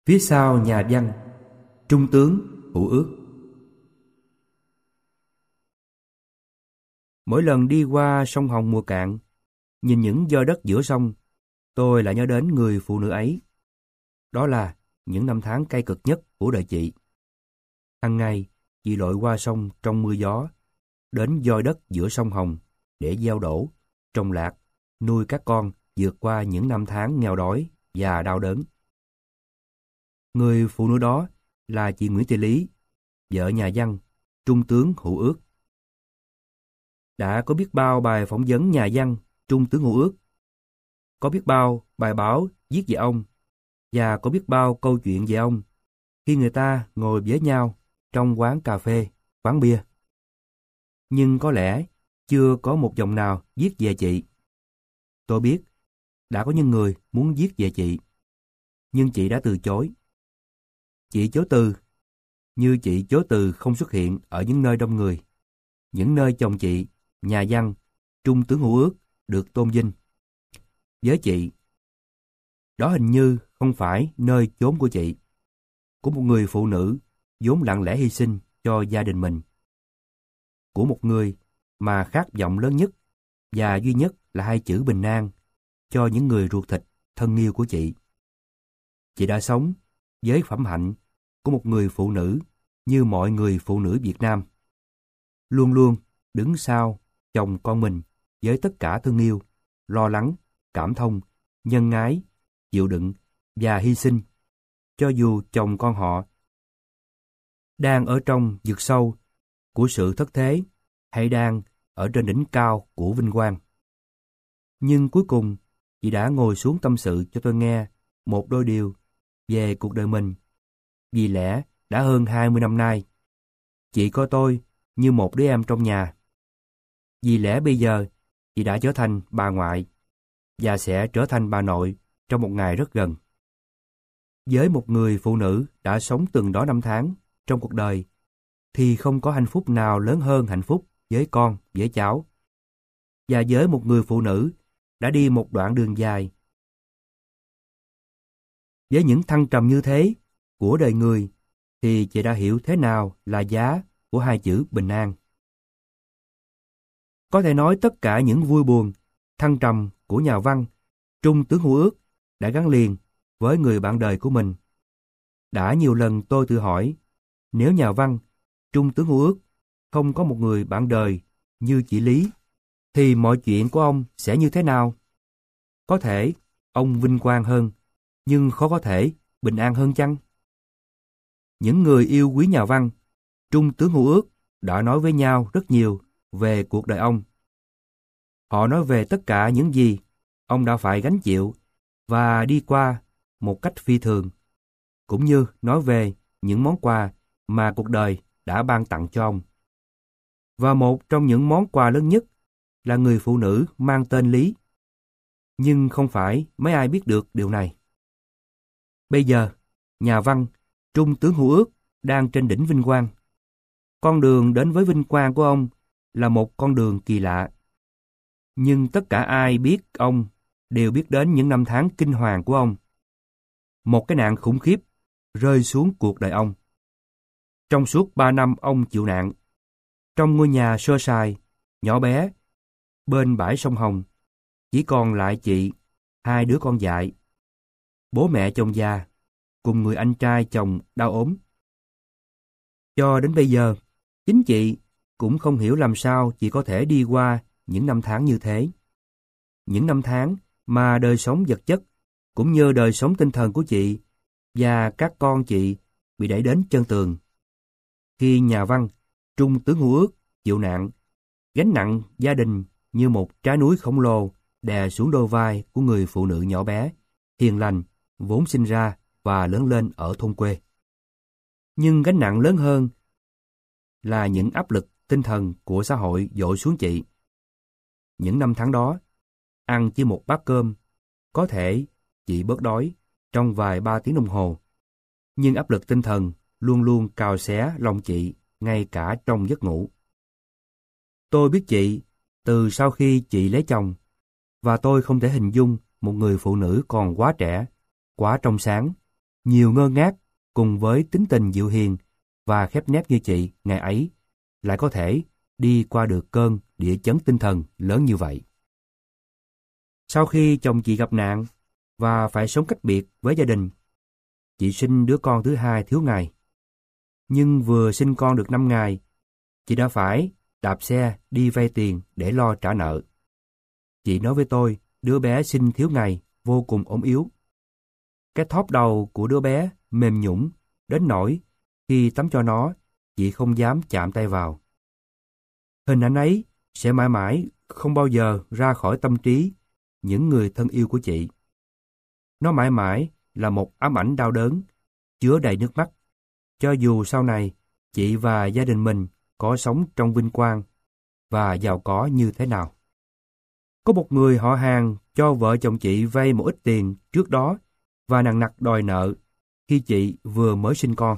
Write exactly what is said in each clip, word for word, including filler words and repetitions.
Phía sau nhà văn, trung tướng Hữu Ước. Mỗi lần đi qua sông Hồng mùa cạn, nhìn những gioi đất giữa sông, tôi lại nhớ đến người phụ nữ ấy. Đó là những năm tháng cay cực nhất của đời chị. Hằng ngày, chị lội qua sông trong mưa gió, đến gioi đất giữa sông Hồng để gieo đổ, trồng lạc, nuôi các con vượt qua những năm tháng nghèo đói và đau đớn. Người phụ nữ đó là chị Nguyễn Thị Lý, vợ nhà văn, trung tướng Hữu Ước. Đã có biết bao bài phỏng vấn nhà văn, trung tướng Hữu Ước, có biết bao bài báo viết về ông, và có biết bao câu chuyện về ông khi người ta ngồi với nhau trong quán cà phê, quán bia. Nhưng có lẽ chưa có một dòng nào viết về chị. Tôi biết đã có những người muốn viết về chị, nhưng chị đã từ chối. Chị chối từ, như chị chối từ không xuất hiện ở những nơi đông người, những nơi chồng chị, nhà văn, trung tướng Hữu Ước được tôn vinh. Với chị, đó hình như không phải nơi chốn của chị, của một người phụ nữ vốn lặng lẽ hy sinh cho gia đình mình, của một người mà khát vọng lớn nhất và duy nhất là hai chữ bình an cho những người ruột thịt thân yêu của chị. Chị đã sống với phẩm hạnh của một người phụ nữ như mọi người phụ nữ Việt Nam, luôn luôn đứng sau chồng con mình với tất cả thương yêu, lo lắng, cảm thông, nhân ái, chịu đựng và hy sinh, cho dù chồng con họ đang ở trong vực sâu của sự thất thế hay đang ở trên đỉnh cao của vinh quang. Nhưng cuối cùng, chị đã ngồi xuống tâm sự cho tôi nghe một đôi điều về cuộc đời mình. Vì lẽ đã hơn hai mươi năm nay, chị coi tôi như một đứa em trong nhà. Vì lẽ bây giờ, chị đã trở thành bà ngoại và sẽ trở thành bà nội trong một ngày rất gần. Với một người phụ nữ đã sống từng đó năm tháng trong cuộc đời, thì không có hạnh phúc nào lớn hơn hạnh phúc với con, với cháu. Và với một người phụ nữ đã đi một đoạn đường dài, với những thăng trầm như thế của đời người, thì chị đã hiểu thế nào là giá của hai chữ bình an. Có thể nói tất cả những vui buồn, thăng trầm của nhà văn, trung tướng Hữu Ước đã gắn liền với người bạn đời của mình. Đã nhiều lần tôi tự hỏi, nếu nhà văn, trung tướng Hữu Ước không có một người bạn đời như chị Lý, thì mọi chuyện của ông sẽ như thế nào? Có thể ông vinh quang hơn, nhưng khó có thể bình an hơn chăng? Những người yêu quý nhà văn, trung tướng Hữu Ước đã nói với nhau rất nhiều về cuộc đời ông. Họ nói về tất cả những gì ông đã phải gánh chịu và đi qua một cách phi thường, cũng như nói về những món quà mà cuộc đời đã ban tặng cho ông. Và một trong những món quà lớn nhất là người phụ nữ mang tên Lý. Nhưng không phải mấy ai biết được điều này. Bây giờ, nhà văn, trung tướng Hữu Ước đang trên đỉnh vinh quang. Con đường đến với vinh quang của ông là một con đường kỳ lạ. Nhưng tất cả ai biết ông đều biết đến những năm tháng kinh hoàng của ông. Một cái nạn khủng khiếp rơi xuống cuộc đời ông. Trong suốt ba năm ông chịu nạn, trong ngôi nhà sơ sài, nhỏ bé, bên bãi sông Hồng, chỉ còn lại chị, hai đứa con dại. Bố mẹ chồng già, cùng người anh trai chồng đau ốm. Cho đến bây giờ, chính chị cũng không hiểu làm sao chị có thể đi qua những năm tháng như thế. Những năm tháng mà đời sống vật chất, cũng như đời sống tinh thần của chị và các con chị bị đẩy đến chân tường. Khi nhà văn, trung tướng Hữu Ước chịu nạn, gánh nặng gia đình như một trái núi khổng lồ đè xuống đôi vai của người phụ nữ nhỏ bé, hiền lành, vốn sinh ra và lớn lên ở thôn quê. Nhưng gánh nặng lớn hơn là những áp lực tinh thần của xã hội dội xuống chị. Những năm tháng đó, ăn chỉ một bát cơm, có thể chị bớt đói trong vài ba tiếng đồng hồ. Nhưng áp lực tinh thần luôn luôn cào xé lòng chị ngay cả trong giấc ngủ. Tôi biết chị từ sau khi chị lấy chồng, và tôi không thể hình dung một người phụ nữ còn quá trẻ, quá trong sáng, nhiều ngơ ngác cùng với tính tình dịu hiền và khép nép như chị ngày ấy lại có thể đi qua được cơn địa chấn tinh thần lớn như vậy. Sau khi chồng chị gặp nạn và phải sống cách biệt với gia đình, chị sinh đứa con thứ hai thiếu ngày. Nhưng vừa sinh con được năm ngày, chị đã phải đạp xe đi vay tiền để lo trả nợ. Chị nói với tôi, đứa bé sinh thiếu ngày vô cùng ốm yếu. Cái thóp đầu của đứa bé mềm nhũn đến nỗi khi tắm cho nó, chị không dám chạm tay vào. Hình ảnh ấy sẽ mãi mãi không bao giờ ra khỏi tâm trí những người thân yêu của chị. Nó mãi mãi là một ám ảnh đau đớn, chứa đầy nước mắt, cho dù sau này chị và gia đình mình có sống trong vinh quang và giàu có như thế nào. Có một người họ hàng cho vợ chồng chị vay một ít tiền trước đó và nằng nặc đòi nợ khi chị vừa mới sinh con.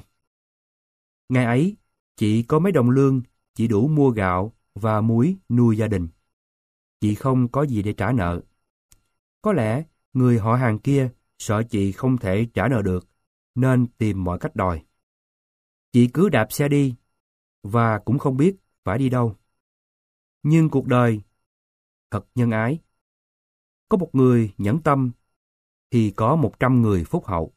Ngày ấy, chị có mấy đồng lương chỉ đủ mua gạo và muối nuôi gia đình. Chị không có gì để trả nợ. Có lẽ người họ hàng kia sợ chị không thể trả nợ được nên tìm mọi cách đòi. Chị cứ đạp xe đi và cũng không biết phải đi đâu. Nhưng cuộc đời thật nhân ái. Có một người nhẫn tâm thì có một trăm người phúc hậu.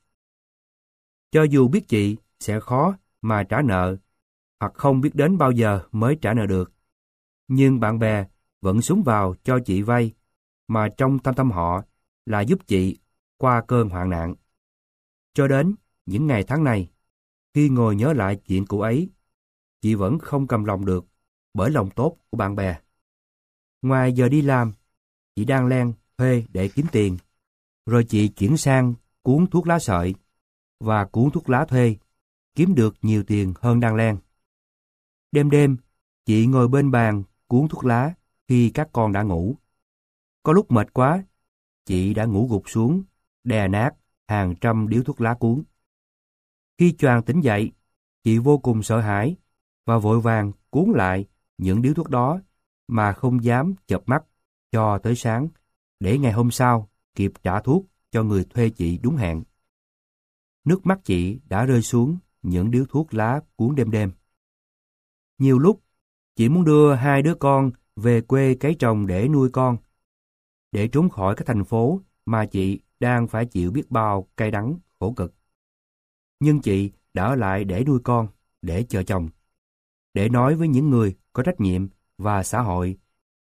Cho dù biết chị sẽ khó mà trả nợ hoặc không biết đến bao giờ mới trả nợ được, nhưng bạn bè vẫn xúm vào cho chị vay mà trong thâm tâm họ là giúp chị qua cơn hoạn nạn. Cho đến những ngày tháng này, khi ngồi nhớ lại chuyện cũ ấy, chị vẫn không cầm lòng được bởi lòng tốt của bạn bè. Ngoài giờ đi làm, chị đang len thuê để kiếm tiền, rồi chị chuyển sang cuốn thuốc lá sợi và cuốn thuốc lá thuê, kiếm được nhiều tiền hơn đang len. Đêm đêm, chị ngồi bên bàn cuốn thuốc lá khi các con đã ngủ. Có lúc mệt quá, chị đã ngủ gục xuống, đè nát hàng trăm điếu thuốc lá cuốn. Khi choàng tỉnh dậy, chị vô cùng sợ hãi và vội vàng cuốn lại những điếu thuốc đó mà không dám chợp mắt cho tới sáng, để ngày hôm sau kịp trả thuốc cho người thuê chị đúng hẹn. Nước mắt chị đã rơi xuống những điếu thuốc lá cuốn đêm đêm. Nhiều lúc, chị muốn đưa hai đứa con về quê cấy trồng để nuôi con, để trốn khỏi cái thành phố mà chị đang phải chịu biết bao cay đắng, khổ cực. Nhưng chị đã ở lại để nuôi con, để chờ chồng, để nói với những người có trách nhiệm và xã hội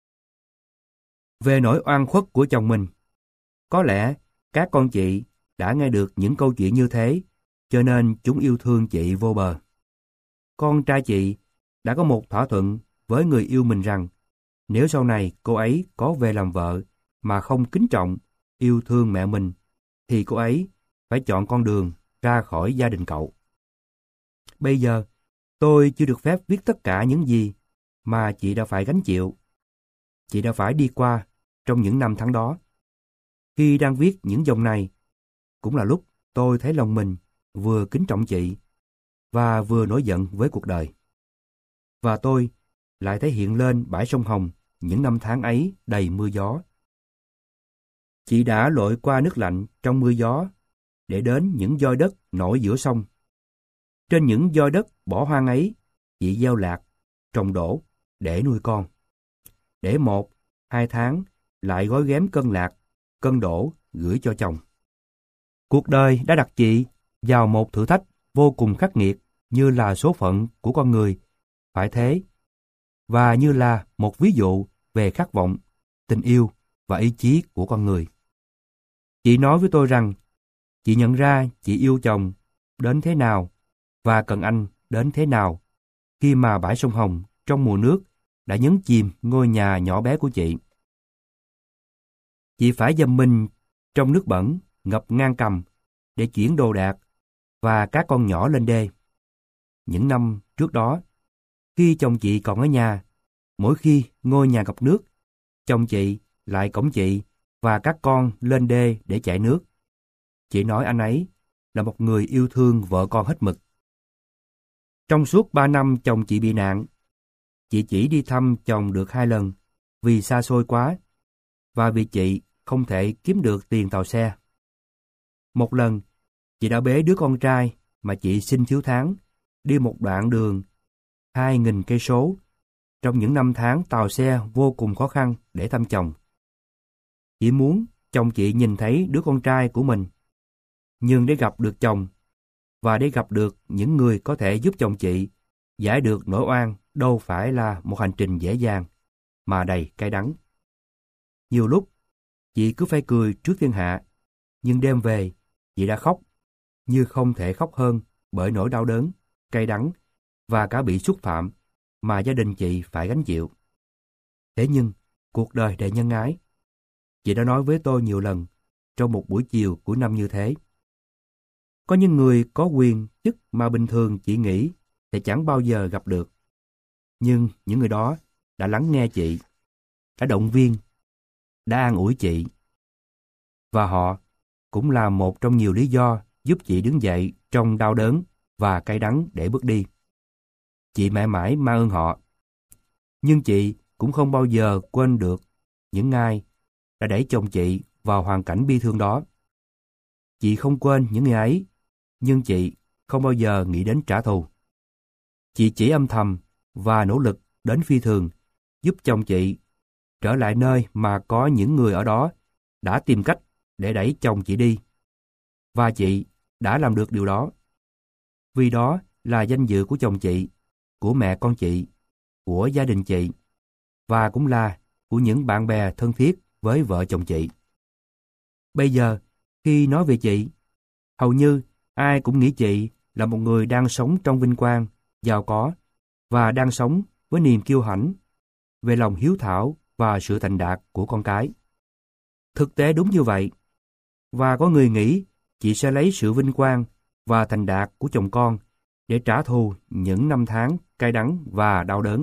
về nỗi oan khuất của chồng mình. Có lẽ các con chị đã nghe được những câu chuyện như thế, cho nên chúng yêu thương chị vô bờ. Con trai chị đã có một thỏa thuận với người yêu mình rằng nếu sau này cô ấy có về làm vợ mà không kính trọng, yêu thương mẹ mình, thì cô ấy phải chọn con đường ra khỏi gia đình cậu. Bây giờ, tôi chưa được phép viết tất cả những gì mà chị đã phải gánh chịu. Chị đã phải đi qua trong những năm tháng đó. Khi đang viết những dòng này, cũng là lúc tôi thấy lòng mình vừa kính trọng chị và vừa nổi giận với cuộc đời. Và tôi lại thấy hiện lên bãi sông Hồng những năm tháng ấy đầy mưa gió. Chị đã lội qua nước lạnh trong mưa gió để đến những voi đất nổi giữa sông. Trên những voi đất bỏ hoang ấy, chị gieo lạc, trồng đổ để nuôi con. Để một, hai tháng lại gói ghém cân lạc, cân đổ gửi cho chồng. Cuộc đời đã đặt chị vào một thử thách vô cùng khắc nghiệt, như là số phận của con người, phải thế, và như là một ví dụ về khát vọng, tình yêu và ý chí của con người. Chị nói với tôi rằng, chị nhận ra chị yêu chồng đến thế nào và cần anh đến thế nào khi mà bãi sông Hồng trong mùa nước đã nhấn chìm ngôi nhà nhỏ bé của chị. Chị phải dầm mình trong nước bẩn ngập ngang cằm để chuyển đồ đạc và các con nhỏ lên đê. Những năm trước đó, khi chồng chị còn ở nhà, mỗi khi ngôi nhà ngập nước, chồng chị lại cõng chị và các con lên đê để chạy nước. Chị nói anh ấy là một người yêu thương vợ con hết mực. Trong suốt ba năm chồng chị bị nạn, chị chỉ đi thăm chồng được hai lần vì xa xôi quá và vì chị không thể kiếm được tiền tàu xe. Một lần, Chị đã bế đứa con trai mà chị sinh thiếu tháng đi một đoạn đường hai nghìn cây số trong những năm tháng tàu xe vô cùng khó khăn để thăm chồng. Chị muốn chồng chị nhìn thấy đứa con trai của mình, nhưng để gặp được chồng và để gặp được những người có thể giúp chồng chị giải được nỗi oan đâu phải là một hành trình dễ dàng mà đầy cay đắng. Nhiều lúc chị cứ phải cười trước thiên hạ, nhưng đêm về chị đã khóc như không thể khóc hơn bởi nỗi đau đớn, cay đắng và cả bị xúc phạm mà gia đình chị phải gánh chịu. Thế nhưng, cuộc đời đầy nhân ái. Chị đã nói với tôi nhiều lần trong một buổi chiều cuối năm như thế. Có những người có quyền chức mà bình thường chị nghĩ sẽ chẳng bao giờ gặp được. Nhưng những người đó đã lắng nghe chị, đã động viên, đã an ủi chị. Và họ cũng là một trong nhiều lý do giúp chị đứng dậy trong đau đớn và cay đắng để bước đi. Chị mãi mãi mang ơn họ. Nhưng chị cũng không bao giờ quên được những ai đã đẩy chồng chị vào hoàn cảnh bi thương đó. Chị không quên những người ấy, nhưng chị không bao giờ nghĩ đến trả thù. Chị chỉ âm thầm và nỗ lực đến phi thường giúp chồng chị trở lại nơi mà có những người ở đó đã tìm cách để đẩy chồng chị đi. Và chị đã làm được điều đó. Vì đó là danh dự của chồng chị, của mẹ con chị, của gia đình chị, và cũng là của những bạn bè thân thiết với vợ chồng chị. Bây giờ, khi nói về chị, hầu như ai cũng nghĩ chị là một người đang sống trong vinh quang, giàu có, và đang sống với niềm kiêu hãnh về lòng hiếu thảo và sự thành đạt của con cái. Thực tế đúng như vậy, và có người nghĩ chị sẽ lấy sự vinh quang và thành đạt của chồng con để trả thù những năm tháng cay đắng và đau đớn.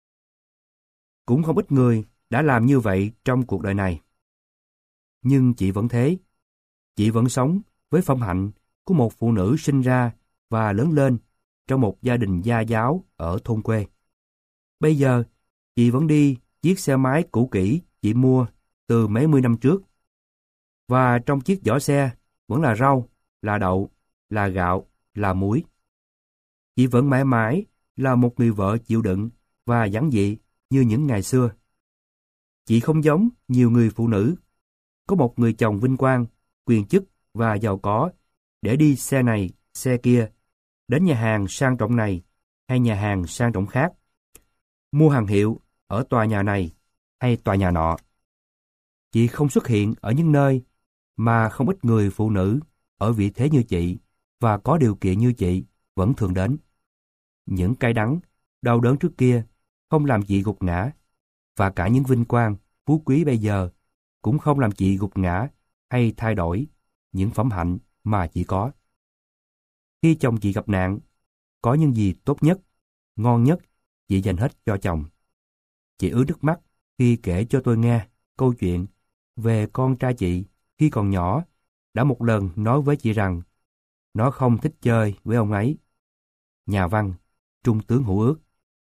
Cũng không ít người đã làm như vậy trong cuộc đời này. Nhưng chị vẫn thế. Chị vẫn sống với phong hạnh của một phụ nữ sinh ra và lớn lên trong một gia đình gia giáo ở thôn quê. Bây giờ, chị vẫn đi chiếc xe máy cũ kỹ chị mua từ mấy mươi năm trước. Và trong chiếc giỏ xe vẫn là rau, là đậu, là gạo, là muối. Chị vẫn mãi mãi là một người vợ chịu đựng và giản dị như những ngày xưa. Chị không giống nhiều người phụ nữ, có một người chồng vinh quang, quyền chức và giàu có để đi xe này, xe kia, đến nhà hàng sang trọng này hay nhà hàng sang trọng khác, mua hàng hiệu ở tòa nhà này hay tòa nhà nọ. Chị không xuất hiện ở những nơi mà không ít người phụ nữ ở vị thế như chị và có điều kiện như chị vẫn thường đến. Những cay đắng, đau đớn trước kia không làm chị gục ngã, và cả những vinh quang, phú quý bây giờ cũng không làm chị gục ngã hay thay đổi những phẩm hạnh mà chị có. Khi chồng chị gặp nạn, có những gì tốt nhất, ngon nhất, chị dành hết cho chồng. Chị ứa nước mắt khi kể cho tôi nghe câu chuyện về con trai chị khi còn nhỏ đã một lần nói với chị rằng nó không thích chơi với ông ấy. Nhà văn, trung tướng Hữu Ước.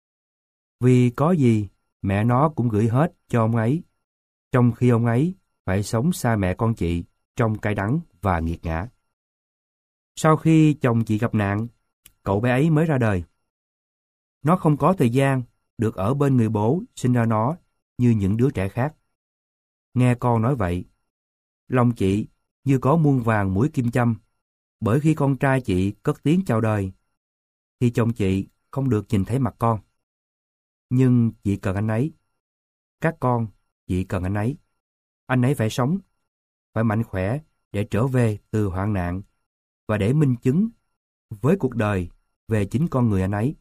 Vì có gì mẹ nó cũng gửi hết cho ông ấy, trong khi ông ấy phải sống xa mẹ con chị trong cay đắng và nghiệt ngã. Sau khi chồng chị gặp nạn, cậu bé ấy mới ra đời. Nó không có thời gian được ở bên người bố sinh ra nó như những đứa trẻ khác. Nghe con nói vậy, lòng chị như có muôn vàng mũi kim châm, bởi khi con trai chị cất tiếng chào đời, thì chồng chị không được nhìn thấy mặt con. Nhưng chị cần anh ấy. Các con, chị cần anh ấy. Anh ấy phải sống, phải mạnh khỏe để trở về từ hoạn nạn và để minh chứng với cuộc đời về chính con người anh ấy.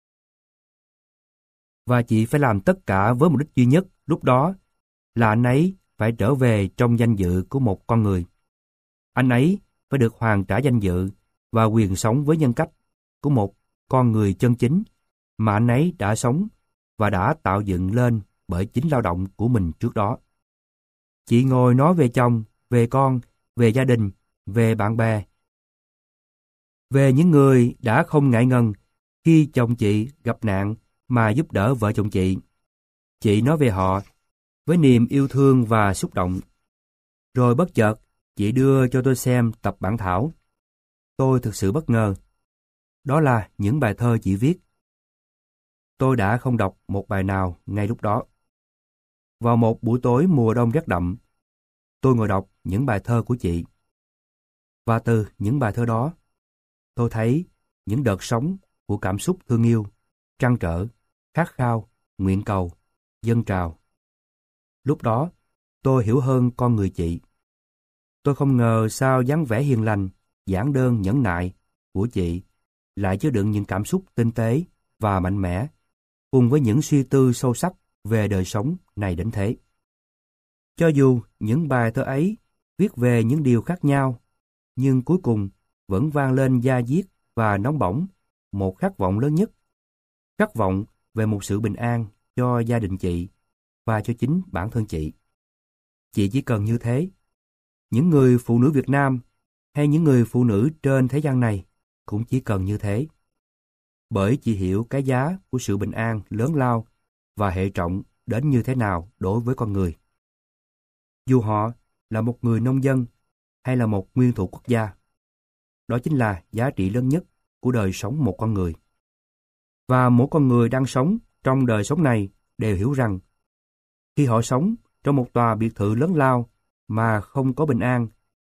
Và chị phải làm tất cả với mục đích duy nhất lúc đó là anh ấy phải trở về trong danh dự của một con người. Anh ấy phải được hoàn trả danh dự và quyền sống với nhân cách của một con người chân chính mà anh ấy đã sống và đã tạo dựng lên bởi chính lao động của mình trước đó. Chị ngồi nói về chồng, về con, về gia đình, về bạn bè, về những người đã không ngại ngần khi chồng chị gặp nạn mà giúp đỡ vợ chồng chị. Chị nói về họ với niềm yêu thương và xúc động. Rồi bất chợt, chị đưa cho tôi xem tập bản thảo. tôi thực sự bất ngờ. Đó là những bài thơ chị viết. Tôi đã không đọc một bài nào ngay lúc đó. Vào một buổi tối mùa đông rét đậm, tôi ngồi đọc những bài thơ của chị. Và từ những bài thơ đó, tôi thấy những đợt sóng của cảm xúc thương yêu, trăn trở, khát khao, nguyện cầu, dâng trào. Lúc đó, tôi hiểu hơn con người chị. Tôi không ngờ sao dáng vẻ hiền lành, giản đơn nhẫn nại của chị lại chứa đựng những cảm xúc tinh tế và mạnh mẽ, cùng với những suy tư sâu sắc về đời sống này đến thế. Cho dù những bài thơ ấy viết về những điều khác nhau, nhưng cuối cùng vẫn vang lên da diết và nóng bỏng một khát vọng lớn nhất, khát vọng về một sự bình an cho gia đình chị và cho chính bản thân chị. Chị chỉ cần như thế. Những người phụ nữ Việt Nam hay những người phụ nữ trên thế gian này cũng chỉ cần như thế. Bởi chị hiểu cái giá của sự bình an lớn lao và hệ trọng đến như thế nào đối với con người. Dù họ là một người nông dân hay là một nguyên thủ quốc gia, đó chính là giá trị lớn nhất của đời sống một con người. Và mỗi con người đang sống trong đời sống này đều hiểu rằng khi họ sống trong một tòa biệt thự lớn lao mà không có bình an,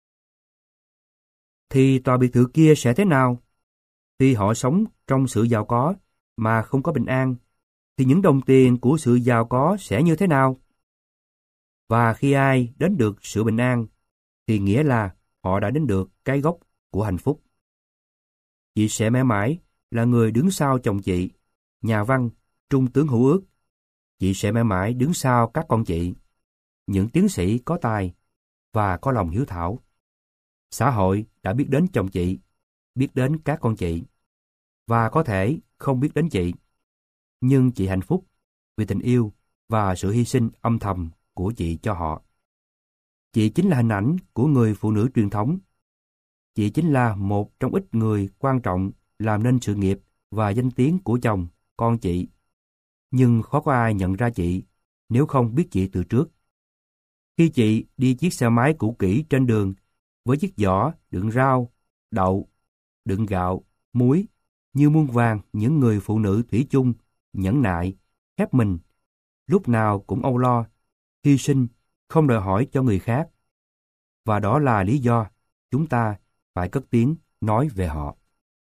thì tòa biệt thự kia sẽ thế nào? Khi họ sống trong sự giàu có mà không có bình an, thì những đồng tiền của sự giàu có sẽ như thế nào? Và khi ai đến được sự bình an, thì nghĩa là họ đã đến được cái gốc của hạnh phúc. Chị sẽ mãi mãi là người đứng sau chồng chị, nhà văn, trung tướng hữu ước. Chị sẽ mãi mãi đứng sau các con chị, những tiến sĩ có tài và có lòng hiếu thảo. Xã hội đã biết đến chồng chị, biết đến các con chị, và có thể không biết đến chị. Nhưng chị hạnh phúc vì tình yêu và sự hy sinh âm thầm của chị cho họ. Chị chính là hình ảnh của người phụ nữ truyền thống. Chị chính là một trong ít người quan trọng làm nên sự nghiệp và danh tiếng của chồng, con chị. Nhưng khó có ai nhận ra chị nếu không biết chị từ trước. Khi chị đi chiếc xe máy cũ kỹ trên đường với chiếc giỏ đựng rau, đậu, đựng gạo, muối, như muôn vàn những người phụ nữ thủy chung, nhẫn nại, khép mình, lúc nào cũng âu lo, hy sinh, không đòi hỏi cho người khác. Và đó là lý do chúng ta phải cất tiếng nói về họ.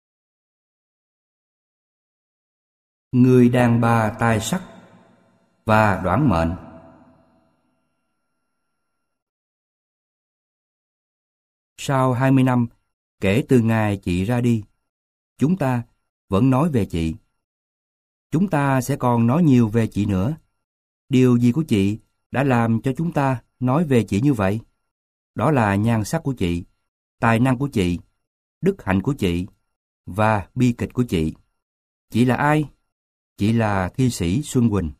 Người đàn bà tài sắc và đoản mệnh. Sau hai mươi năm kể từ ngày chị ra đi, chúng ta vẫn nói về chị. Chúng ta sẽ còn nói nhiều về chị nữa. Điều gì của chị đã làm cho chúng ta nói về chị như vậy? Đó là nhan sắc của chị, tài năng của chị, đức hạnh của chị và bi kịch của chị. Chị là ai? Chị là thi sĩ Xuân Quỳnh.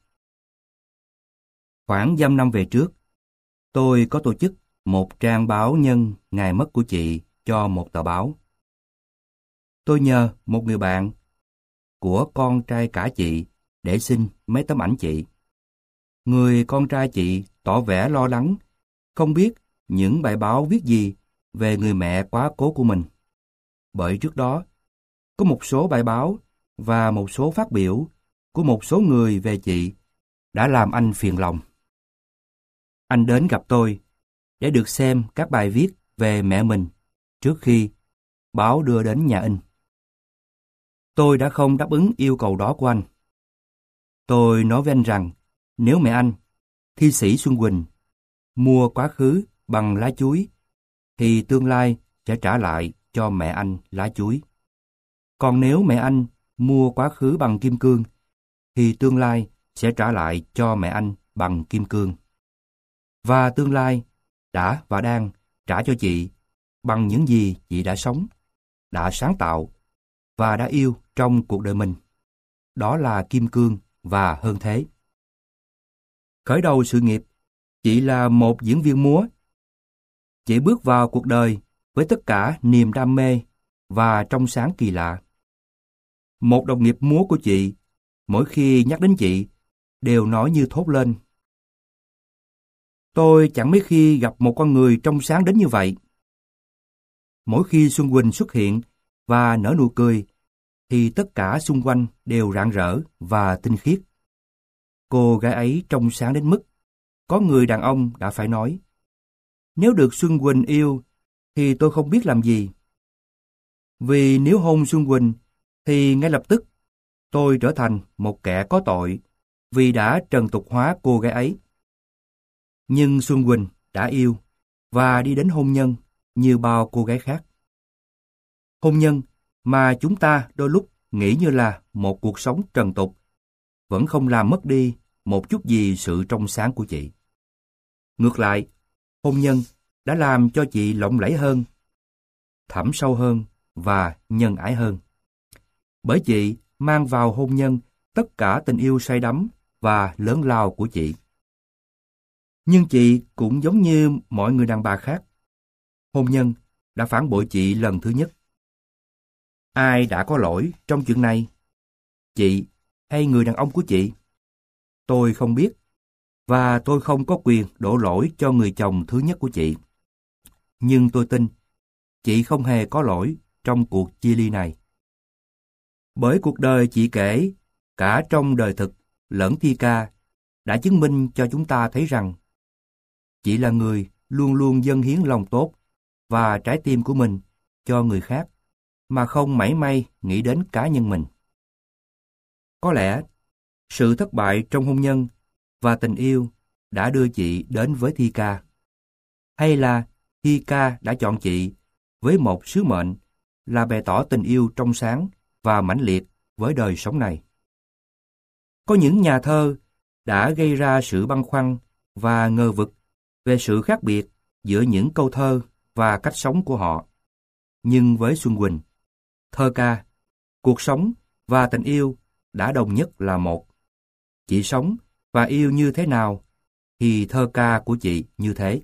Khoảng dăm năm về trước, tôi có tổ chức một trang báo nhân ngày mất của chị cho một tờ báo. Tôi nhờ một người bạn của con trai cả chị để xin mấy tấm ảnh chị. Người con trai chị tỏ vẻ lo lắng, không biết những bài báo viết gì về người mẹ quá cố của mình. Bởi trước đó, có một số bài báo và một số phát biểu của một số người về chị đã làm anh phiền lòng. Anh đến gặp tôi để được xem các bài viết về mẹ mình trước khi báo đưa đến nhà in. Tôi đã không đáp ứng yêu cầu đó của anh. Tôi nói với anh rằng nếu mẹ anh, thi sĩ Xuân Quỳnh, mua quá khứ bằng lá chuối, thì tương lai sẽ trả lại cho mẹ anh lá chuối. Còn nếu mẹ anh mua quá khứ bằng kim cương, thì tương lai sẽ trả lại cho mẹ anh bằng kim cương. Và tương lai đã và đang trả cho chị bằng những gì chị đã sống, đã sáng tạo và đã yêu trong cuộc đời mình. Đó là kim cương và hơn thế. Khởi đầu sự nghiệp, chị là một diễn viên múa. Chị bước vào cuộc đời với tất cả niềm đam mê và trong sáng kỳ lạ. Một đồng nghiệp múa của chị, mỗi khi nhắc đến chị, đều nói như thốt lên: "Tôi chẳng mấy khi gặp một con người trong sáng đến như vậy." Mỗi khi Xuân Quỳnh xuất hiện và nở nụ cười, thì tất cả xung quanh đều rạng rỡ và tinh khiết. Cô gái ấy trong sáng đến mức có người đàn ông đã phải nói: nếu được Xuân Quỳnh yêu thì tôi không biết làm gì. Vì nếu hôn Xuân Quỳnh thì ngay lập tức tôi trở thành một kẻ có tội vì đã trần tục hóa cô gái ấy. Nhưng Xuân Quỳnh đã yêu và đi đến hôn nhân như bao cô gái khác. Hôn nhân mà chúng ta đôi lúc nghĩ như là một cuộc sống trần tục vẫn không làm mất đi một chút gì sự trong sáng của chị. Ngược lại, hôn nhân đã làm cho chị lộng lẫy hơn, thẳm sâu hơn và nhân ái hơn. Bởi chị mang vào hôn nhân tất cả tình yêu say đắm và lớn lao của chị. Nhưng chị cũng giống như mọi người đàn bà khác. Hôn nhân đã phản bội chị lần thứ nhất. Ai đã có lỗi trong chuyện này? Chị hay người đàn ông của chị? Tôi không biết, và tôi không có quyền đổ lỗi cho người chồng thứ nhất của chị. Nhưng tôi tin, chị không hề có lỗi trong cuộc chia ly này. Bởi cuộc đời chị kể, cả trong đời thực lẫn thi ca, đã chứng minh cho chúng ta thấy rằng chị là người luôn luôn dâng hiến lòng tốt và trái tim của mình cho người khác, mà không mảy may nghĩ đến cá nhân mình. Có lẽ, sự thất bại trong hôn nhân và tình yêu đã đưa chị đến với thi ca. Hay là thi ca đã chọn chị với một sứ mệnh là bày tỏ tình yêu trong sáng và mãnh liệt với đời sống này. Có những nhà thơ đã gây ra sự băn khoăn và ngờ vực về sự khác biệt giữa những câu thơ và cách sống của họ. Nhưng với Xuân Quỳnh, thơ ca, cuộc sống và tình yêu đã đồng nhất là một. Chị sống và yêu như thế nào thì thơ ca của chị như thế.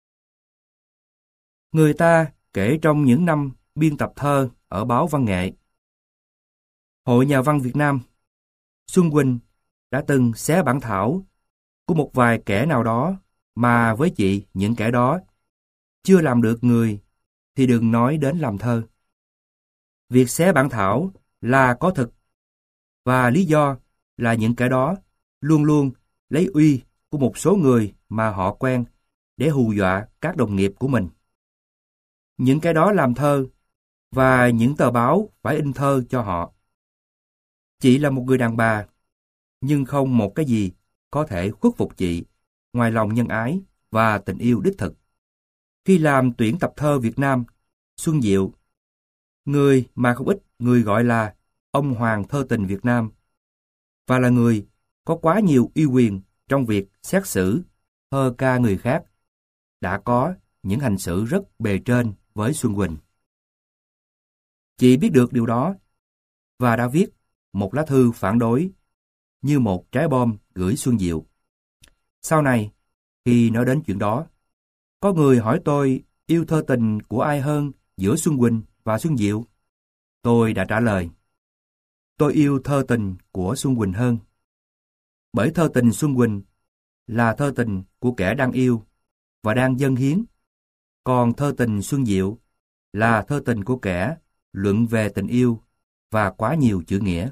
Người ta kể trong những năm biên tập thơ ở báo Văn nghệ, Hội Nhà văn Việt Nam, Xuân Quỳnh đã từng xé bản thảo của một vài kẻ nào đó, mà với chị những kẻ đó chưa làm được người thì đừng nói đến làm thơ. Việc xé bản thảo là có thực, và lý do là những kẻ đó luôn luôn lấy uy của một số người mà họ quen để hù dọa các đồng nghiệp của mình. Những kẻ đó làm thơ, và những tờ báo phải in thơ cho họ. Chị là một người đàn bà, nhưng không một cái gì có thể khuất phục chị ngoài lòng nhân ái và tình yêu đích thực. Khi làm tuyển tập thơ Việt Nam, Xuân Diệu, người mà không ít người gọi là ông hoàng thơ tình Việt Nam, và là người có quá nhiều uy quyền trong việc xét xử thơ ca người khác, đã có những hành xử rất bề trên với Xuân Quỳnh. Chị biết được điều đó và đã viết một lá thư phản đối như một trái bom gửi Xuân Diệu. Sau này, khi nói đến chuyện đó, có người hỏi tôi yêu thơ tình của ai hơn giữa Xuân Quỳnh và Xuân Diệu. Tôi đã trả lời, tôi yêu thơ tình của Xuân Quỳnh hơn. Bởi thơ tình Xuân Quỳnh là thơ tình của kẻ đang yêu và đang dâng hiến, còn thơ tình Xuân Diệu là thơ tình của kẻ luận về tình yêu và quá nhiều chữ nghĩa.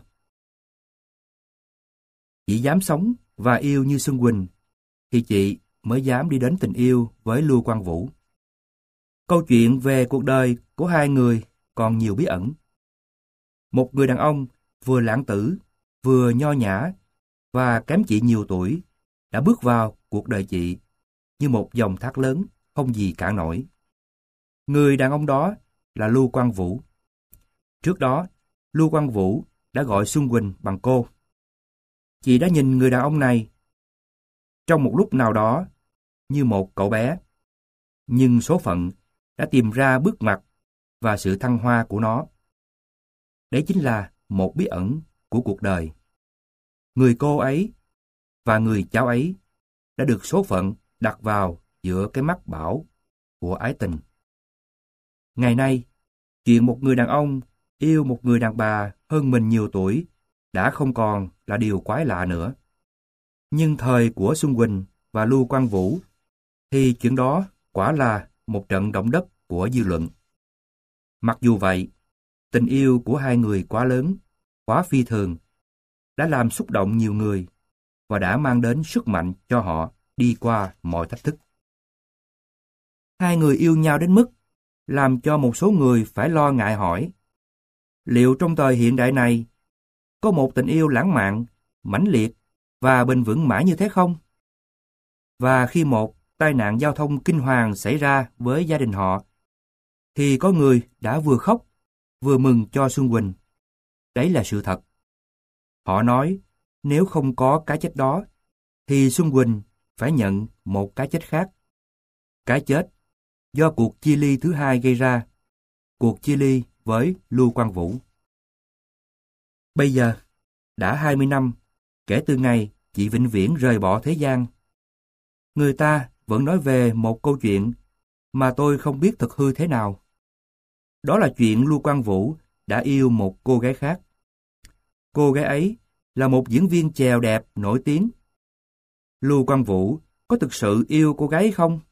Chị dám sống và yêu như Xuân Quỳnh thì chị mới dám đi đến tình yêu với Lưu Quang Vũ. Câu chuyện về cuộc đời của hai người còn nhiều bí ẩn. Một người đàn ông vừa lãng tử, vừa nho nhã và kém chị nhiều tuổi đã bước vào cuộc đời chị như một dòng thác lớn không gì cản nổi. Người đàn ông đó là Lưu Quang Vũ. Trước đó, Lưu Quang Vũ đã gọi Xuân Quỳnh bằng cô. Chị đã nhìn người đàn ông này trong một lúc nào đó như một cậu bé, nhưng số phận đã tìm ra bước ngoặt và sự thăng hoa của nó. Đấy chính là một bí ẩn của cuộc đời. Người cô ấy và người cháu ấy đã được số phận đặt vào giữa cái mắt bảo của ái tình. Ngày nay, chuyện một người đàn ông yêu một người đàn bà hơn mình nhiều tuổi đã không còn là điều quái lạ nữa. Nhưng thời của Xuân Quỳnh và Lưu Quang Vũ thì chuyện đó quả là một trận động đất của dư luận. Mặc dù vậy, tình yêu của hai người quá lớn, quá phi thường, đã làm xúc động nhiều người và đã mang đến sức mạnh cho họ đi qua mọi thách thức. Hai người yêu nhau đến mức làm cho một số người phải lo ngại hỏi, liệu trong thời hiện đại này có một tình yêu lãng mạn, mãnh liệt và bền vững mãi như thế không? Và khi một tai nạn giao thông kinh hoàng xảy ra với gia đình họ, thì có người đã vừa khóc, vừa mừng cho Xuân Quỳnh. Đấy là sự thật. Họ nói, nếu không có cái chết đó, thì Xuân Quỳnh phải nhận một cái chết khác. Cái chết do cuộc chia ly thứ hai gây ra, cuộc chia ly với Lưu Quang Vũ. Bây giờ, đã hai mươi năm kể từ ngày chị vĩnh viễn rời bỏ thế gian. Người ta vẫn nói về một câu chuyện mà tôi không biết thực hư thế nào. Đó là chuyện Lưu Quang Vũ đã yêu một cô gái khác. Cô gái ấy là một diễn viên chèo đẹp nổi tiếng. Lưu Quang Vũ có thực sự yêu cô gái không?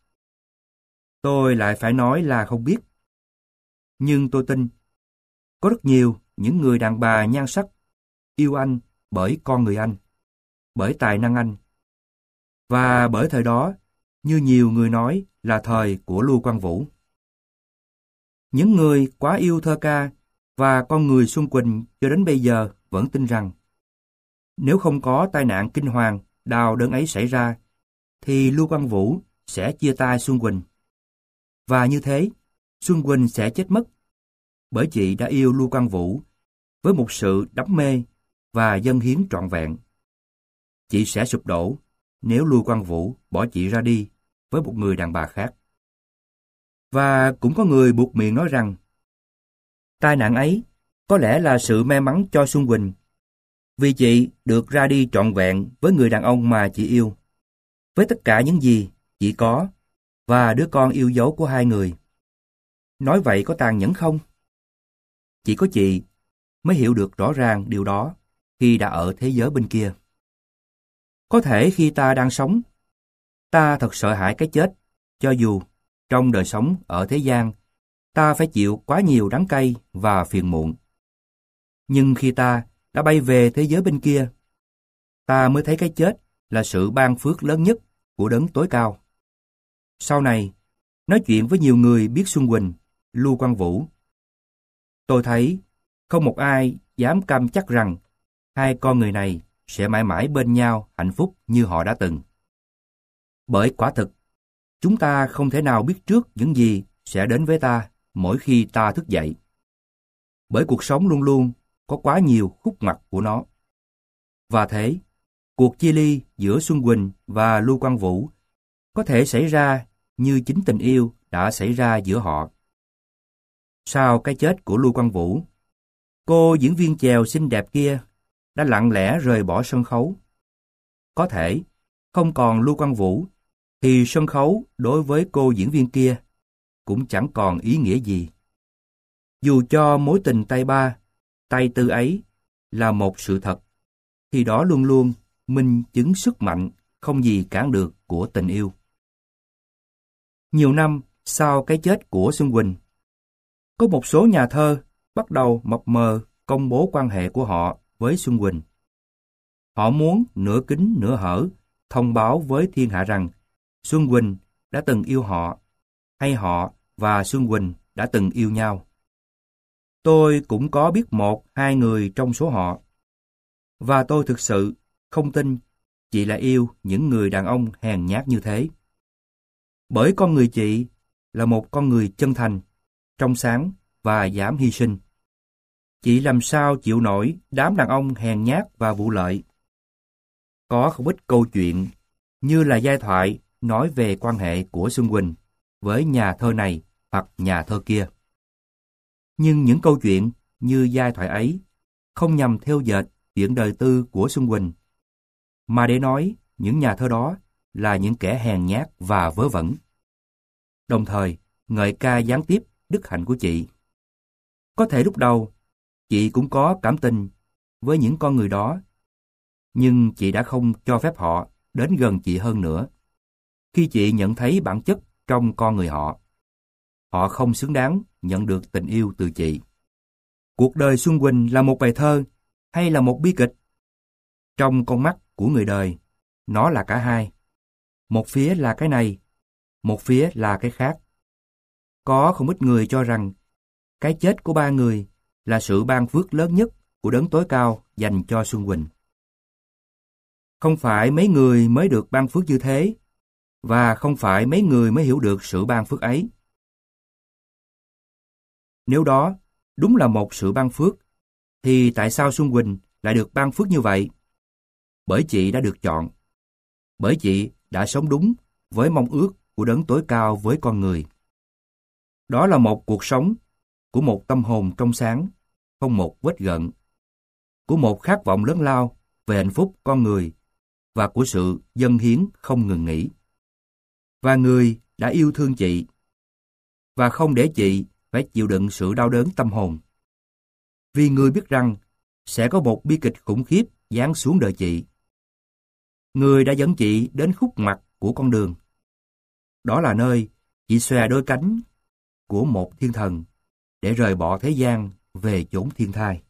Tôi lại phải nói là không biết. Nhưng tôi tin, có rất nhiều những người đàn bà nhan sắc yêu anh bởi con người anh, bởi tài năng anh. Và bởi thời đó, như nhiều người nói, là thời của Lưu Quang Vũ. Những người quá yêu thơ ca và con người Xuân Quỳnh cho đến bây giờ vẫn tin rằng nếu không có tai nạn kinh hoàng đau đớn ấy xảy ra, thì Lưu Quang Vũ sẽ chia tay Xuân Quỳnh. Và như thế, Xuân Quỳnh sẽ chết mất, bởi chị đã yêu Lưu Quang Vũ với một sự đắm mê và dâng hiến trọn vẹn. Chị sẽ sụp đổ nếu Lưu Quang Vũ bỏ chị ra đi với một người đàn bà khác. Và cũng có người buộc miệng nói rằng tai nạn ấy có lẽ là sự may mắn cho Xuân Quỳnh, vì chị được ra đi trọn vẹn với người đàn ông mà chị yêu, với tất cả những gì chị có và đứa con yêu dấu của hai người. Nói vậy có tàn nhẫn không? Chỉ có chị mới hiểu được rõ ràng điều đó khi đã ở thế giới bên kia. Có thể khi ta đang sống, ta thật sợ hãi cái chết, cho dù trong đời sống ở thế gian, ta phải chịu quá nhiều đắng cay và phiền muộn. Nhưng khi ta đã bay về thế giới bên kia, ta mới thấy cái chết là sự ban phước lớn nhất của đấng tối cao. Sau này, nói chuyện với nhiều người biết Xuân Quỳnh, Lưu Quang Vũ, tôi thấy không một ai dám cam chắc rằng hai con người này sẽ mãi mãi bên nhau hạnh phúc như họ đã từng. Bởi quả thực, chúng ta không thể nào biết trước những gì sẽ đến với ta mỗi khi ta thức dậy. Bởi cuộc sống luôn luôn có quá nhiều khúc ngoặt của nó. Và thế, cuộc chia ly giữa Xuân Quỳnh và Lưu Quang Vũ có thể xảy ra như chính tình yêu đã xảy ra giữa họ. Sau cái chết của Lưu Quang Vũ, cô diễn viên chèo xinh đẹp kia đã lặng lẽ rời bỏ sân khấu. Có thể, không còn Lưu Quang Vũ, thì sân khấu đối với cô diễn viên kia cũng chẳng còn ý nghĩa gì. Dù cho mối tình tay ba, tay tư ấy là một sự thật, thì đó luôn luôn minh chứng sức mạnh không gì cản được của tình yêu. Nhiều năm sau cái chết của Xuân Quỳnh, có một số nhà thơ bắt đầu mập mờ công bố quan hệ của họ với Xuân Quỳnh. Họ muốn nửa kín nửa hở thông báo với thiên hạ rằng Xuân Quỳnh đã từng yêu họ, hay họ và Xuân Quỳnh đã từng yêu nhau. Tôi cũng có biết một, hai người trong số họ. Và tôi thực sự không tin chị lại yêu những người đàn ông hèn nhát như thế. Bởi con người chị là một con người chân thành, trong sáng và dám hy sinh. Chị làm sao chịu nổi đám đàn ông hèn nhát và vụ lợi. Có không ít câu chuyện như là giai thoại nói về quan hệ của Xuân Quỳnh với nhà thơ này hoặc nhà thơ kia. Nhưng những câu chuyện như giai thoại ấy không nhằm theo dệt chuyện đời tư của Xuân Quỳnh, mà để nói những nhà thơ đó là những kẻ hèn nhát và vớ vẩn. Đồng thời, ngợi ca gián tiếp đức hạnh của chị. Có thể lúc đầu, chị cũng có cảm tình với những con người đó, nhưng chị đã không cho phép họ đến gần chị hơn nữa, khi chị nhận thấy bản chất trong con người họ. họ không xứng đáng nhận được tình yêu từ chị. Cuộc đời Xuân Quỳnh là một bài thơ hay là một bi kịch? Trong con mắt của người đời, nó là cả hai. Một phía là cái này, một phía là cái khác. Có không ít người cho rằng cái chết của ba người là sự ban phước lớn nhất của đấng tối cao dành cho Xuân Quỳnh. Không phải mấy người mới được ban phước như thế, và không phải mấy người mới hiểu được sự ban phước ấy. Nếu đó đúng là một sự ban phước, thì tại sao Xuân Quỳnh lại được ban phước như vậy? Bởi chị đã được chọn. Bởi chị đã sống đúng với mong ước của đấng tối cao với con người. Đó là một cuộc sống của một tâm hồn trong sáng, không một vết gợn, của một khát vọng lớn lao về hạnh phúc con người và của sự dâng hiến không ngừng nghỉ. Và người đã yêu thương chị và không để chị phải chịu đựng sự đau đớn tâm hồn. Vì người biết rằng sẽ có một bi kịch khủng khiếp giáng xuống đời chị. Người đã dẫn chị đến khúc ngoặt của con đường. Đó là nơi chị xòe đôi cánh của một thiên thần để rời bỏ thế gian về chốn thiên thai.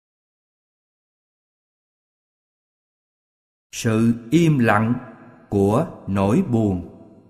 Sự im lặng của nỗi buồn.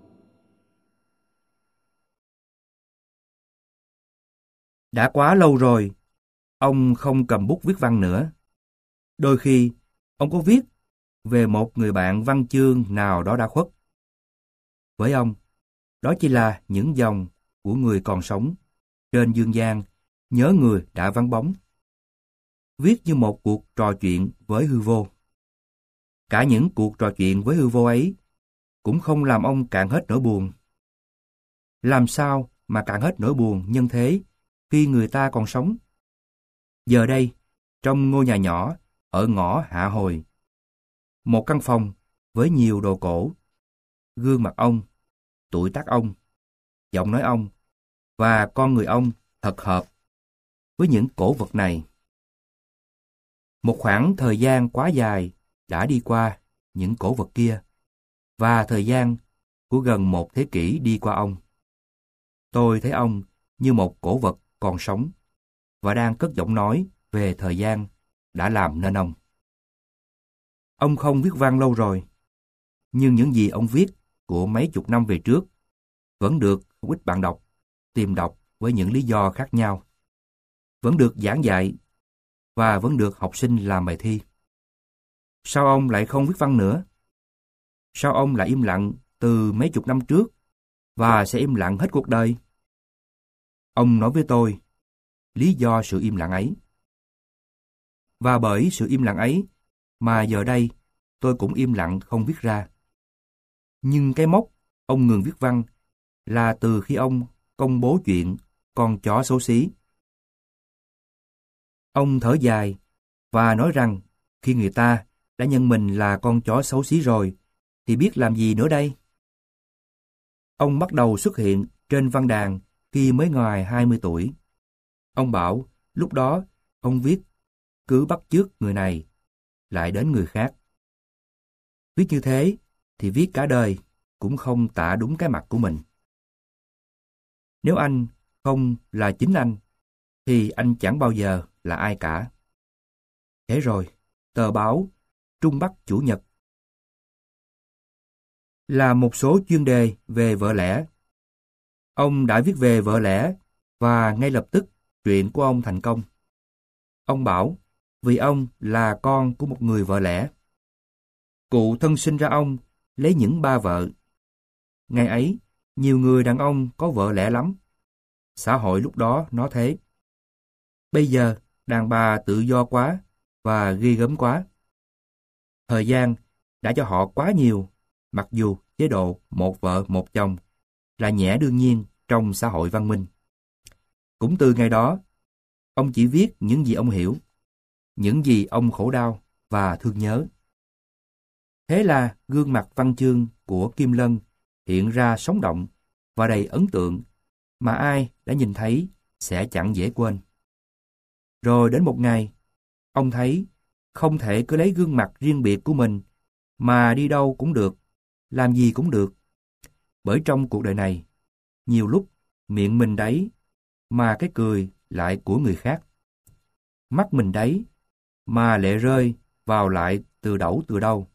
Đã quá lâu rồi, ông không cầm bút viết văn nữa. Đôi khi, ông có viết về một người bạn văn chương nào đó đã khuất. Với ông, đó chỉ là những dòng của người còn sống trên dương gian nhớ người đã vắng bóng. Viết như một cuộc trò chuyện với hư vô. Cả những cuộc trò chuyện với hư vô ấy cũng không làm ông cạn hết nỗi buồn. Làm sao mà cạn hết nỗi buồn nhân thế khi người ta còn sống? Giờ đây, trong ngôi nhà nhỏ ở ngõ Hạ Hồi, một căn phòng với nhiều đồ cổ, gương mặt ông, tuổi tác ông, giọng nói ông và con người ông thật hợp với những cổ vật này. Một khoảng thời gian quá dài đã đi qua những cổ vật kia, và thời gian của gần một thế kỷ đi qua ông. Tôi thấy ông như một cổ vật còn sống và đang cất giọng nói về thời gian đã làm nên ông. Ông không viết văn lâu rồi, nhưng những gì ông viết của mấy chục năm về trước vẫn được không ít bạn đọc tìm đọc với những lý do khác nhau, vẫn được giảng dạy và vẫn được học sinh làm bài thi. Sao ông lại không viết văn nữa? Sao ông lại im lặng từ mấy chục năm trước và sẽ im lặng hết cuộc đời? Ông nói với tôi lý do sự im lặng ấy. Và bởi sự im lặng ấy mà giờ đây tôi cũng im lặng không viết ra. Nhưng cái mốc ông ngừng viết văn là từ khi ông công bố chuyện con chó xấu xí. Ông thở dài và nói rằng khi người ta đã nhận mình là con chó xấu xí rồi thì biết làm gì nữa đây? Ông bắt đầu xuất hiện trên văn đàn khi mới ngoài hai mươi tuổi. Ông bảo lúc đó ông viết cứ bắt chước người này lại đến người khác. Viết như thế thì viết cả đời cũng không tả đúng cái mặt của mình. Nếu anh không là chính anh thì anh chẳng bao giờ là ai cả. Thế rồi, tờ báo Trung Bắc Chủ nhật là một số chuyên đề về vợ lẽ. Ông đã viết về vợ lẽ và ngay lập tức chuyện của ông thành công. Ông bảo vì ông là con của một người vợ lẽ. Cụ thân sinh ra ông lấy những ba vợ. Ngày ấy, nhiều người đàn ông có vợ lẽ lắm. Xã hội lúc đó nó thế. Bây giờ, đàn bà tự do quá và ghê gớm quá. Thời gian đã cho họ quá nhiều, mặc dù chế độ một vợ một chồng là nhẽ đương nhiên trong xã hội văn minh. Cũng từ ngày đó, ông chỉ viết những gì ông hiểu, những gì ông khổ đau và thương nhớ. Thế là gương mặt văn chương của Kim Lân hiện ra sống động và đầy ấn tượng mà ai đã nhìn thấy sẽ chẳng dễ quên. Rồi đến một ngày, ông thấy không thể cứ lấy gương mặt riêng biệt của mình mà đi đâu cũng được, làm gì cũng được. Bởi trong cuộc đời này, nhiều lúc miệng mình đấy, mà cái cười lại của người khác. Mắt mình đấy, mà lệ rơi vào lại từ đẩu từ đâu.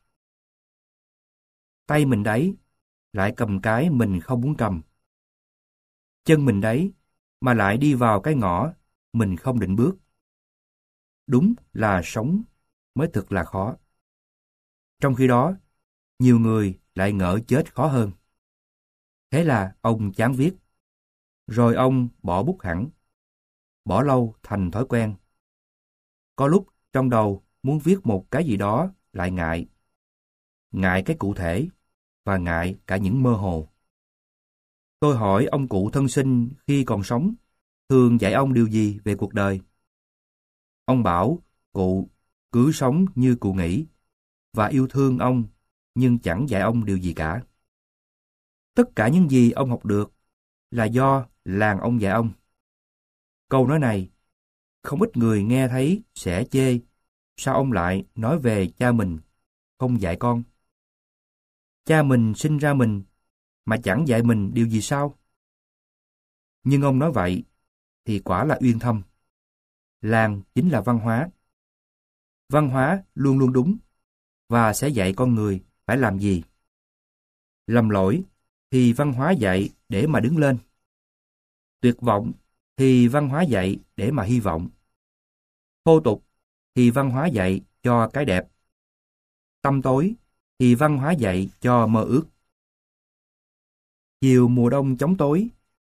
Tay mình đấy, lại cầm cái mình không muốn cầm. Chân mình đấy, mà lại đi vào cái ngõ mình không định bước. Đúng là sống mới thực là khó. Trong khi đó, nhiều người lại ngỡ chết khó hơn. Thế là ông chán viết. Rồi ông bỏ bút hẳn. Bỏ lâu thành thói quen. Có lúc trong đầu muốn viết một cái gì đó lại ngại. Ngại cái cụ thể và ngại cả những mơ hồ. Tôi hỏi ông cụ thân sinh khi còn sống thường dạy ông điều gì về cuộc đời. Ông bảo cụ cứ sống như cụ nghĩ và yêu thương ông, nhưng chẳng dạy ông điều gì cả. Tất cả những gì ông học được là do làng ông dạy ông. Câu nói này, không ít người nghe thấy sẽ chê, sao ông lại nói về cha mình, không dạy con. Cha mình sinh ra mình, mà chẳng dạy mình điều gì sao? Nhưng ông nói vậy, thì quả là uyên thâm. Làng chính là văn hóa. Văn hóa luôn luôn đúng, và sẽ dạy con người phải làm gì. Lầm lỗi thì văn hóa dạy để mà đứng lên. Tuyệt vọng thì văn hóa dạy để mà hy vọng. Thô tục thì văn hóa dạy cho cái đẹp. Tăm tối thì văn hóa dạy cho mơ ước. Chiều mùa đông chóng tối,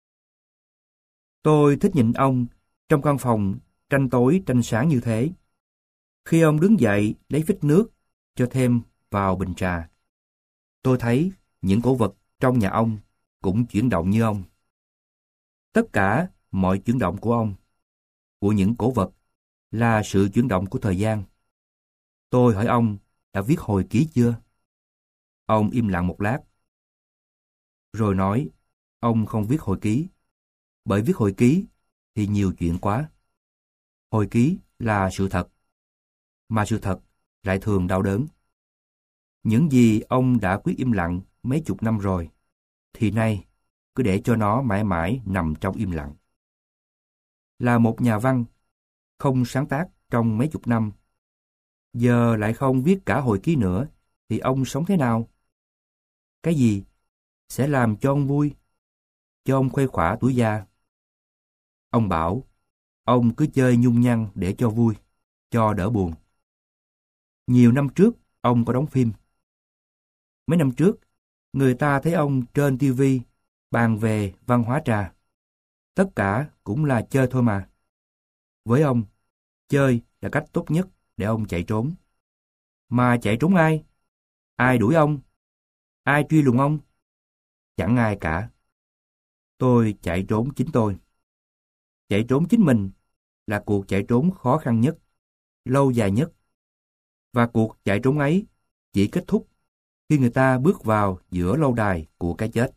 tôi thích nhìn ông trong căn phòng tranh tối tranh sáng như thế. Khi ông đứng dậy lấy vít nước cho thêm vào bình trà, tôi thấy những cổ vật trong nhà ông cũng chuyển động như ông. Tất cả mọi chuyển động của ông, của những cổ vật, là sự chuyển động của thời gian. Tôi hỏi ông đã viết hồi ký chưa? Ông im lặng một lát, rồi nói ông không viết hồi ký, bởi viết hồi ký thì nhiều chuyện quá. Hồi ký là sự thật, mà sự thật lại thường đau đớn. Những gì ông đã quyết im lặng mấy chục năm rồi, thì nay cứ để cho nó mãi mãi nằm trong im lặng. Là một nhà văn, không sáng tác trong mấy chục năm, giờ lại không viết cả hồi ký nữa, thì ông sống thế nào? Cái gì sẽ làm cho ông vui, cho ông khuây khỏa tuổi già? Ông bảo, ông cứ chơi nhung nhăng để cho vui, cho đỡ buồn. Nhiều năm trước, ông có đóng phim. Mấy năm trước, người ta thấy ông trên ti vi bàn về văn hóa trà. Tất cả cũng là chơi thôi mà. Với ông, chơi là cách tốt nhất để ông chạy trốn. Mà chạy trốn ai? Ai đuổi ông? Ai truy lùng ông? Chẳng ai cả. Tôi chạy trốn chính tôi. Chạy trốn chính mình là cuộc chạy trốn khó khăn nhất, lâu dài nhất. Và cuộc chạy trốn ấy chỉ kết thúc khi người ta bước vào giữa lâu đài của cái chết.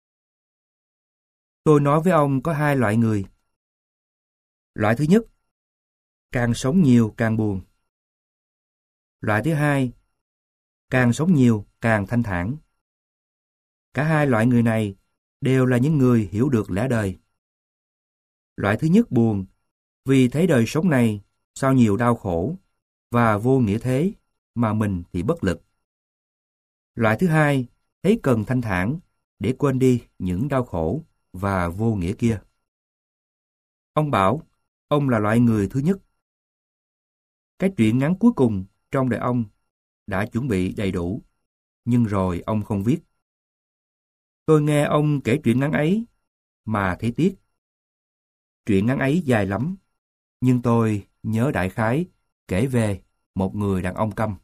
Tôi nói với ông có hai loại người. Loại thứ nhất, càng sống nhiều càng buồn. Loại thứ hai, càng sống nhiều càng thanh thản. Cả hai loại người này đều là những người hiểu được lẽ đời. Loại thứ nhất buồn vì thấy đời sống này sao nhiều đau khổ và vô nghĩa thế mà mình thì bất lực. Loại thứ hai thấy cần thanh thản để quên đi những đau khổ và vô nghĩa kia. Ông bảo ông là loại người thứ nhất. Cái truyện ngắn cuối cùng trong đời ông đã chuẩn bị đầy đủ, nhưng rồi ông không viết. Tôi nghe ông kể truyện ngắn ấy mà thấy tiếc. Truyện ngắn ấy dài lắm, nhưng tôi nhớ đại khái kể về một người đàn ông câm.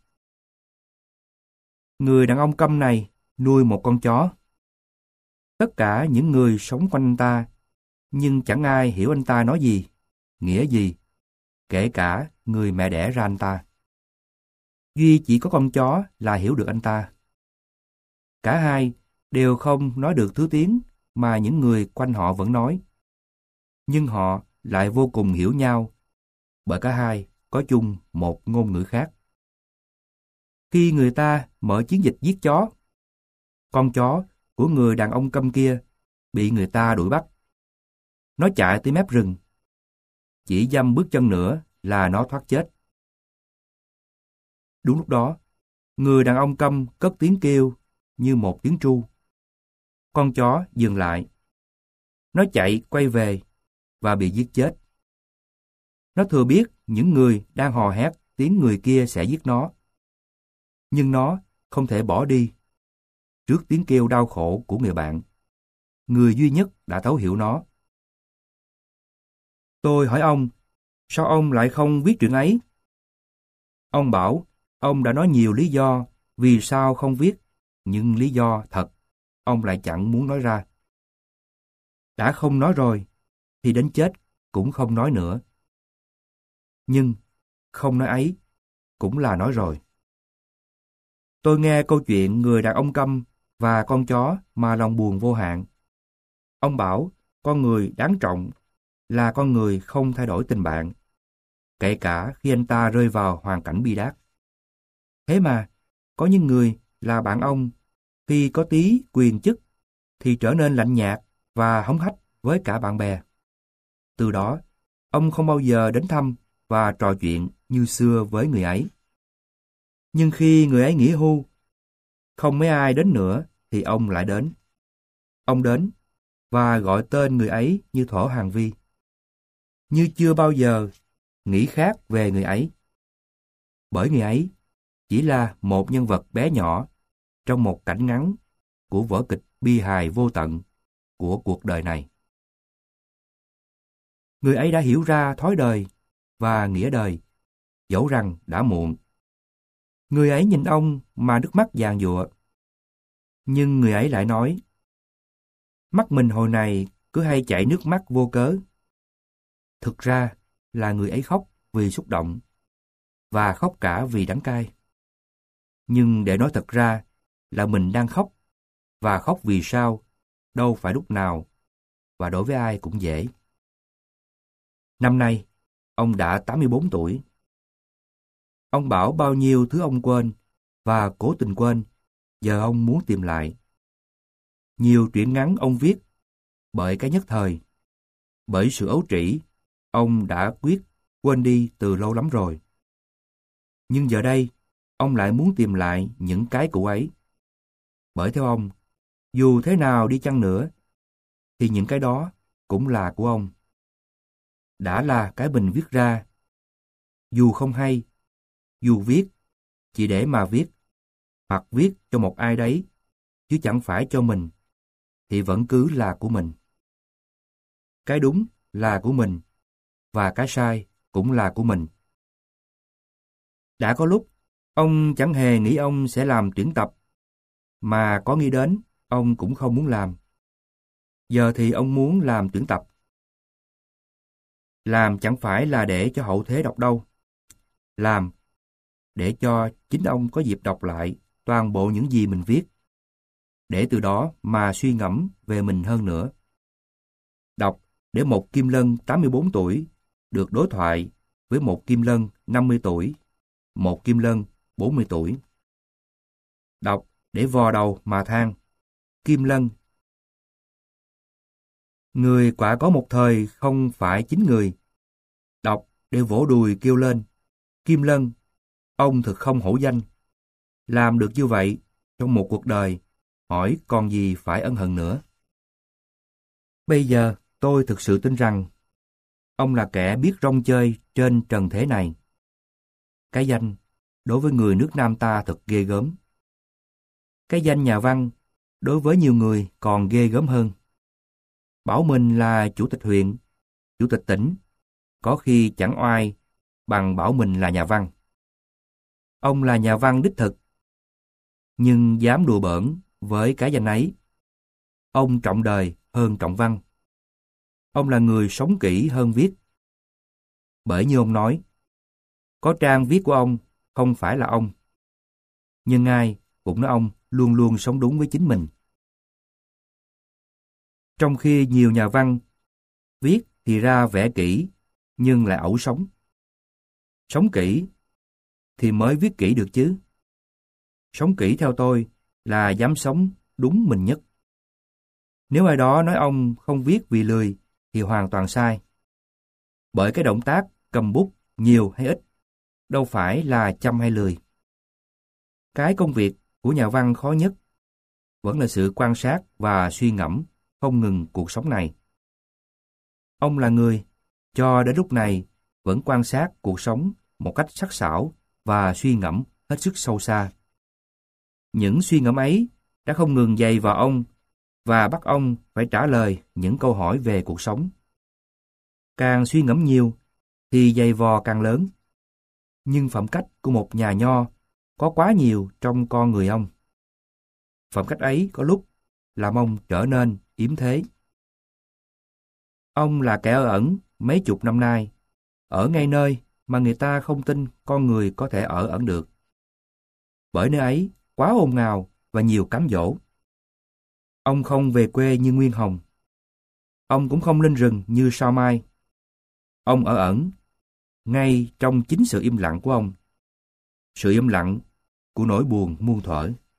Người đàn ông câm này nuôi một con chó. Tất cả những người sống quanh anh ta, nhưng chẳng ai hiểu anh ta nói gì, nghĩa gì, kể cả người mẹ đẻ ra anh ta. Duy chỉ có con chó là hiểu được anh ta. Cả hai đều không nói được thứ tiếng mà những người quanh họ vẫn nói. Nhưng họ lại vô cùng hiểu nhau, bởi cả hai có chung một ngôn ngữ khác. Khi người ta mở chiến dịch giết chó, con chó của người đàn ông câm kia bị người ta đuổi bắt, Nó chạy tới mép rừng. Chỉ dăm bước chân nữa là nó thoát chết. Đúng lúc đó, người đàn ông câm cất tiếng kêu như một tiếng tru. Con chó dừng lại. Nó chạy quay về và bị giết chết. Nó thừa biết những người đang hò hét tiếng người kia sẽ giết nó. Nhưng nó không thể bỏ đi trước tiếng kêu đau khổ của người bạn, người duy nhất đã thấu hiểu nó. Tôi hỏi ông, sao ông lại không viết truyện ấy? Ông bảo ông đã nói nhiều lý do vì sao không viết, nhưng lý do thật ông lại chẳng muốn nói ra. Đã không nói rồi thì đến chết cũng không nói nữa. Nhưng không nói ấy cũng là nói rồi. Tôi nghe câu chuyện người đàn ông câm và con chó mà lòng buồn vô hạn. Ông bảo con người đáng trọng là con người không thay đổi tình bạn, kể cả khi anh ta rơi vào hoàn cảnh bi đát. Thế mà, có những người là bạn ông, khi có tí quyền chức thì trở nên lạnh nhạt và hống hách với cả bạn bè. Từ đó, ông không bao giờ đến thăm và trò chuyện như xưa với người ấy. Nhưng khi người ấy nghỉ hưu, không mấy ai đến nữa thì ông lại đến. Ông đến và gọi tên người ấy như thuở hàng vi, như chưa bao giờ nghĩ khác về người ấy. Bởi người ấy chỉ là một nhân vật bé nhỏ trong một cảnh ngắn của vở kịch bi hài vô tận của cuộc đời này. Người ấy đã hiểu ra thói đời và nghĩa đời, dẫu rằng đã muộn. Người ấy nhìn ông mà nước mắt giàn giụa. Nhưng người ấy lại nói, mắt mình hồi này cứ hay chảy nước mắt vô cớ. Thực ra là người ấy khóc vì xúc động, và khóc cả vì đắng cay. Nhưng để nói thật ra là mình đang khóc, và khóc vì sao, đâu phải lúc nào, và đối với ai cũng dễ. Năm nay, ông đã tám mươi bốn tuổi. Ông bảo bao nhiêu thứ ông quên, và cố tình quên, giờ ông muốn tìm lại. Nhiều truyện ngắn ông viết, bởi cái nhất thời, bởi sự ấu trĩ, ông đã quyết quên đi từ lâu lắm rồi. Nhưng giờ đây, ông lại muốn tìm lại những cái cũ ấy. Bởi theo ông, dù thế nào đi chăng nữa, thì những cái đó cũng là của ông. Đã là cái mình viết ra, dù không hay, dù viết, chỉ để mà viết, hoặc viết cho một ai đấy, chứ chẳng phải cho mình, thì vẫn cứ là của mình. Cái đúng là của mình, và cái sai cũng là của mình. Đã có lúc, ông chẳng hề nghĩ ông sẽ làm tuyển tập, mà có nghĩ đến, ông cũng không muốn làm. Giờ thì ông muốn làm tuyển tập. Làm chẳng phải là để cho hậu thế đọc đâu. Làm để cho chính ông có dịp đọc lại toàn bộ những gì mình viết, để từ đó mà suy ngẫm về mình hơn nữa. Đọc để một Kim Lân tám mươi bốn tuổi được đối thoại với một Kim Lân năm mươi tuổi, một Kim Lân bốn mươi tuổi. Đọc để vò đầu mà than, Kim Lân. Người quả có một thời không phải chính người. Đọc để vỗ đùi kêu lên, Kim Lân, ông thực không hổ danh. Làm được như vậy trong một cuộc đời, hỏi còn gì phải ân hận nữa. Bây giờ tôi thực sự tin rằng ông là kẻ biết rong chơi trên trần thế này. Cái danh đối với người nước Nam ta thật ghê gớm. Cái danh nhà văn đối với nhiều người còn ghê gớm hơn. Bảo mình là chủ tịch huyện, chủ tịch tỉnh, có khi chẳng oai bằng bảo mình là nhà văn. Ông là nhà văn đích thực, nhưng dám đùa bỡn với cái danh ấy. Ông trọng đời hơn trọng văn. Ông là người sống kỹ hơn viết. Bởi như ông nói, có trang viết của ông không phải là ông. Nhưng ai cũng nói ông luôn luôn sống đúng với chính mình. Trong khi nhiều nhà văn viết thì ra vẻ kỹ, nhưng lại ẩu sống. Sống kỹ thì mới viết kỹ được chứ. Sống kỹ theo tôi là dám sống đúng mình nhất. Nếu ai đó nói ông không viết vì lười, thì hoàn toàn sai. Bởi cái động tác cầm bút nhiều hay ít, đâu phải là chăm hay lười. Cái công việc của nhà văn khó nhất vẫn là sự quan sát và suy ngẫm không ngừng cuộc sống này. Ông là người, cho đến lúc này, vẫn quan sát cuộc sống một cách sắc sảo và suy ngẫm hết sức sâu xa. Những suy ngẫm ấy đã không ngừng dày vào ông và bắt ông phải trả lời những câu hỏi về cuộc sống. Càng suy ngẫm nhiều thì dày vò càng lớn. Nhưng phẩm cách của một nhà nho có quá nhiều trong con người ông. Phẩm cách ấy có lúc làm ông trở nên yếm thế. Ông là kẻ ở ẩn mấy chục năm nay, ở ngay nơi mà người ta không tin con người có thể ở ẩn được. Bởi nơi ấy quá ồn ào và nhiều cám dỗ. Ông không về quê như Nguyên Hồng. Ông cũng không lên rừng như Sao Mai. Ông ở ẩn, ngay trong chính sự im lặng của ông. Sự im lặng của nỗi buồn muôn thuở.